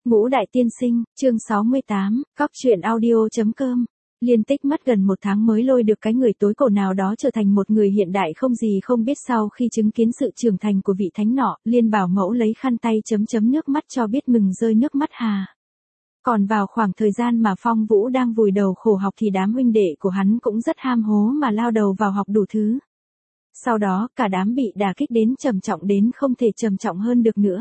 Ngũ Đại Tiên Sinh, chương 68, Cóc truyện audio.com. Liên Tích mất gần 1 tháng mới lôi được cái người tối cổ nào đó trở thành một người hiện đại không gì không biết. Sau khi chứng kiến sự trưởng thành của vị thánh nọ, Liên bảo mẫu lấy khăn tay chấm nước mắt cho biết mừng rơi nước mắt hà. Còn vào khoảng thời gian mà Phong Vũ đang vùi đầu khổ học thì đám huynh đệ của hắn cũng rất ham hố mà lao đầu vào học đủ thứ. Sau đó, cả đám bị đả kích đến trầm trọng đến không thể trầm trọng hơn được nữa.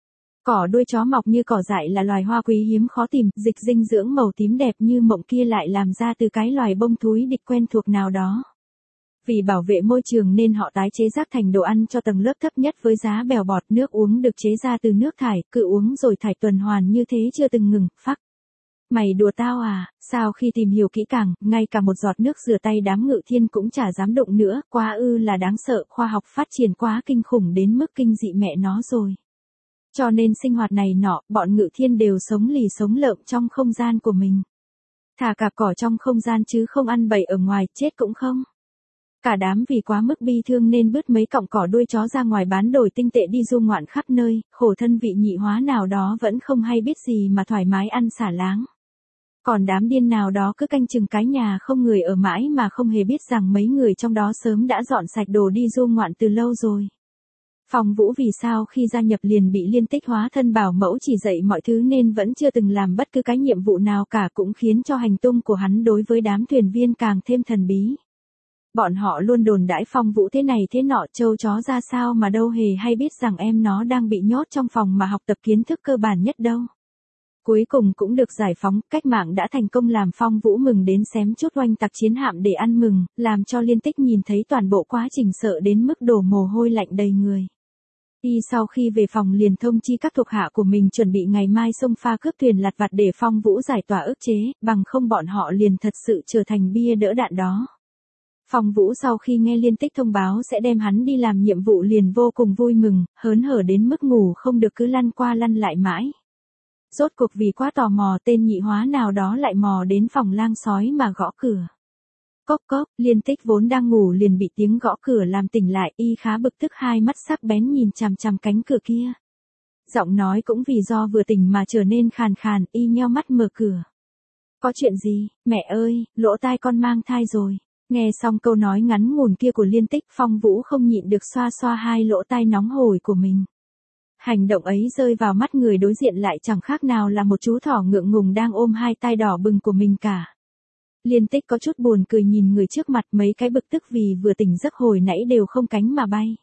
Cỏ đuôi chó mọc như cỏ dại là loài hoa quý hiếm khó tìm, dịch dinh dưỡng màu tím đẹp như mộng kia lại làm ra từ cái loài bông thúi địch quen thuộc nào đó. Vì bảo vệ môi trường nên họ tái chế rác thành đồ ăn cho tầng lớp thấp nhất với giá bèo bọt. Nước uống được chế ra từ nước thải, cứ uống rồi thải tuần hoàn như thế chưa từng ngừng. Phắc. Mày đùa tao à? Sau khi tìm hiểu kỹ càng, ngay cả một giọt nước rửa tay đám Ngự Thiên cũng chả dám đụng nữa. Quá là đáng sợ, khoa học phát triển quá kinh khủng đến mức kinh dị mẹ nó rồi. Cho nên sinh hoạt này nọ, bọn Ngự Thiên đều sống lì sống lợm trong không gian của mình. Thả cạp cỏ trong không gian chứ không ăn bậy ở ngoài, chết cũng không. Cả đám vì quá mức bi thương nên bứt mấy cọng cỏ đuôi chó ra ngoài bán đổi tinh tệ đi du ngoạn khắp nơi, khổ thân vị nhị hóa nào đó vẫn không hay biết gì mà thoải mái ăn xả láng. Còn đám điên nào đó cứ canh chừng cái nhà không người ở mãi mà không hề biết rằng mấy người trong đó sớm đã dọn sạch đồ đi du ngoạn từ lâu rồi. Phong Vũ vì sao khi gia nhập liền bị Liên Tích hóa thân bảo mẫu chỉ dạy mọi thứ nên vẫn chưa từng làm bất cứ cái nhiệm vụ nào cả, cũng khiến cho hành tung của hắn đối với đám thuyền viên càng thêm thần bí. Bọn họ luôn đồn đãi Phong Vũ thế này thế nọ trâu chó ra sao mà đâu hề hay biết rằng em nó đang bị nhốt trong phòng mà học tập kiến thức cơ bản nhất đâu. Cuối cùng cũng được giải phóng, cách mạng đã thành công làm Phong Vũ mừng đến xém chút oanh tạc chiến hạm để ăn mừng, làm cho Liên Tích nhìn thấy toàn bộ quá trình sợ đến mức đổ mồ hôi lạnh đầy người. Y sau khi về phòng liền thông chi các thuộc hạ của mình chuẩn bị ngày mai xông pha cướp thuyền lặt vặt để Phong Vũ giải tỏa ức chế, bằng không bọn họ liền thật sự trở thành bia đỡ đạn đó. Phong Vũ sau khi nghe Liên Tích thông báo sẽ đem hắn đi làm nhiệm vụ liền vô cùng vui mừng, hớn hở đến mức ngủ không được cứ lăn qua lăn lại mãi. Rốt cuộc vì quá tò mò tên nhị hóa nào đó lại mò đến phòng lang sói mà gõ cửa. Cốc cốc, Liên Tích vốn đang ngủ liền bị tiếng gõ cửa làm tỉnh lại, y khá bực tức, hai mắt sắc bén nhìn chằm chằm cánh cửa kia. Giọng nói cũng vì do vừa tỉnh mà trở nên khàn khàn, y nheo mắt mở cửa. Có chuyện gì, mẹ ơi, lỗ tai con mang thai rồi. Nghe xong câu nói ngắn ngủn kia của Liên Tích, Phong Vũ không nhịn được xoa xoa hai lỗ tai nóng hổi của mình. Hành động ấy rơi vào mắt người đối diện lại chẳng khác nào là một chú thỏ ngượng ngùng đang ôm hai tai đỏ bừng của mình cả. Liên Tích có chút buồn cười nhìn người trước mặt, mấy cái bực tức vì vừa tỉnh giấc hồi nãy đều không cánh mà bay.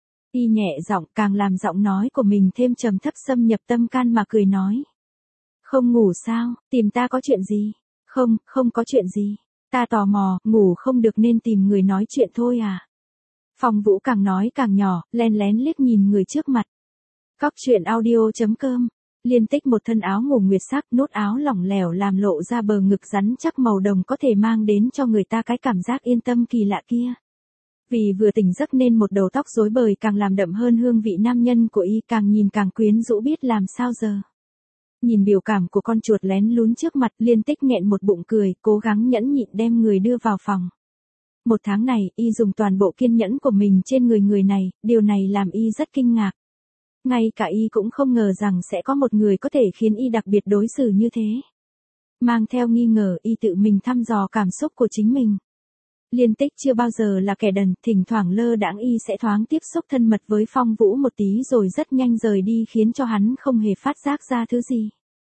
Y nhẹ giọng càng làm giọng nói của mình thêm trầm thấp xâm nhập tâm can mà cười nói. Không ngủ sao, tìm ta có chuyện gì? Không có chuyện gì. Ta tò mò, ngủ không được nên tìm người nói chuyện thôi à. Phong Vũ càng nói càng nhỏ, len lén liếc nhìn người trước mặt. Cóc truyện audio.com. Liên Tích một thân áo ngủ nguyệt sắc, nút áo lỏng lẻo làm lộ ra bờ ngực rắn chắc màu đồng có thể mang đến cho người ta cái cảm giác yên tâm kỳ lạ kia. Vì vừa tỉnh giấc nên một đầu tóc rối bời càng làm đậm hơn hương vị nam nhân của y, càng nhìn càng quyến rũ biết làm sao giờ. Nhìn biểu cảm của con chuột lén lún trước mặt, Liên Tích nghẹn một bụng cười, cố gắng nhẫn nhịn đem người đưa vào phòng. 1 tháng này, y dùng toàn bộ kiên nhẫn của mình trên người này, điều này làm y rất kinh ngạc. Ngay cả y cũng không ngờ rằng sẽ có một người có thể khiến y đặc biệt đối xử như thế. Mang theo nghi ngờ, y tự mình thăm dò cảm xúc của chính mình. Liên Tích chưa bao giờ là kẻ đần, thỉnh thoảng lơ đãng y sẽ thoáng tiếp xúc thân mật với Phong Vũ một tí rồi rất nhanh rời đi khiến cho hắn không hề phát giác ra thứ gì.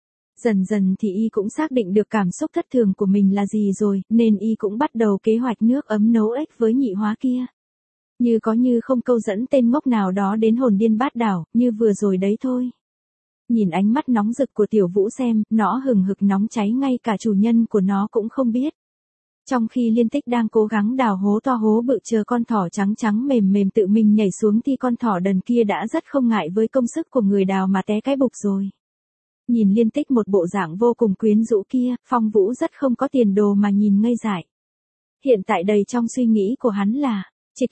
Dần dần thì y cũng xác định được cảm xúc thất thường của mình là gì rồi, nên y cũng bắt đầu kế hoạch nước ấm nấu ếch với nhị hóa kia. Như có như không câu dẫn tên ngốc nào đó đến hồn điên bát đảo, như vừa rồi đấy thôi. Nhìn ánh mắt nóng rực của Tiểu Vũ xem, nó hừng hực nóng cháy ngay cả chủ nhân của nó cũng không biết. Trong khi Liên Tích đang cố gắng đào hố to hố bự chờ con thỏ trắng trắng mềm mềm tự mình nhảy xuống thì con thỏ đần kia đã rất không ngại với công sức của người đào mà té cái bục rồi. Nhìn Liên Tích một bộ dạng vô cùng quyến rũ kia, Phong Vũ rất không có tiền đồ mà nhìn ngây dại. Hiện tại đầy trong suy nghĩ của hắn là, trịch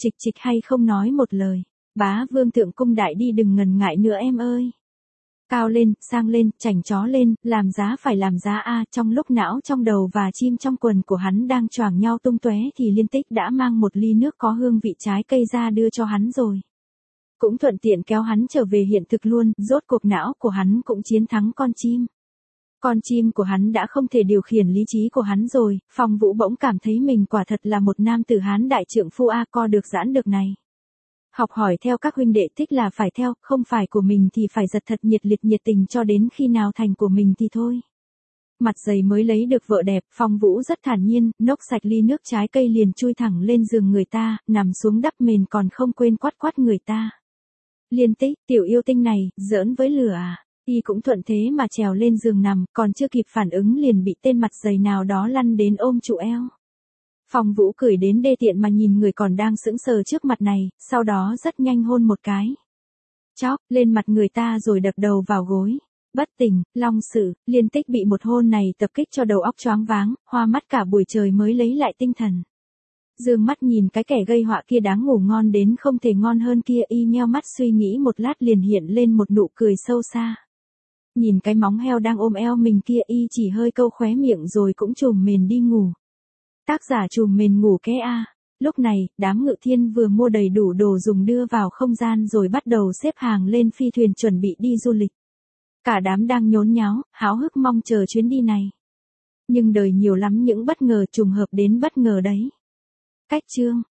hay không nói một lời. Bá vương thượng cung đại đi đừng ngần ngại nữa em ơi. Cao lên, sang lên, chảnh chó lên, làm giá phải làm giá a. Trong lúc não trong đầu và chim trong quần của hắn đang choàng nhau tung tóe thì Liên Tích đã mang một ly nước có hương vị trái cây ra đưa cho hắn rồi. cũng thuận tiện kéo hắn trở về hiện thực luôn, rốt cuộc não của hắn cũng chiến thắng con chim. Con chim của hắn đã không thể điều khiển lý trí của hắn rồi, Phong Vũ bỗng cảm thấy mình quả thật là một nam tử Hán đại trượng phu co được giãn được này. Học hỏi theo các huynh đệ thích là phải theo, không phải của mình thì phải giật thật nhiệt tình cho đến khi nào thành của mình thì thôi. Mặt dày mới lấy được vợ đẹp, Phong Vũ rất thản nhiên, nốc sạch ly nước trái cây liền chui thẳng lên giường người ta, nằm xuống đắp mền còn không quên quát người ta. Liên Tích, tiểu yêu tinh này, giỡn với lửa à? Y cũng thuận thế mà trèo lên giường nằm, còn chưa kịp phản ứng liền bị tên mặt dày nào đó lăn đến ôm trụ eo. Phong Vũ cười đến đê tiện mà nhìn người còn đang sững sờ trước mặt này, sau đó rất nhanh hôn một cái. Chóp, lên mặt người ta rồi đập đầu vào gối. Bất tỉnh, Long Sử, Liên Tích bị một hôn này tập kích cho đầu óc choáng váng, hoa mắt cả buổi trời mới lấy lại tinh thần. Dương mắt nhìn cái kẻ gây họa kia đáng ngủ ngon đến không thể ngon hơn kia, y nheo mắt suy nghĩ một lát liền hiện lên một nụ cười sâu xa. Nhìn cái móng heo đang ôm eo mình kia, y chỉ hơi câu khóe miệng rồi cũng trùm mền đi ngủ. Tác giả trùm mền ngủ ké a. Lúc này, đám Ngự Thiên vừa mua đầy đủ đồ dùng đưa vào không gian rồi bắt đầu xếp hàng lên phi thuyền chuẩn bị đi du lịch. Cả đám đang nhốn nháo, háo hức mong chờ chuyến đi này. Nhưng đời nhiều lắm những bất ngờ trùng hợp đến bất ngờ đấy. Cách chương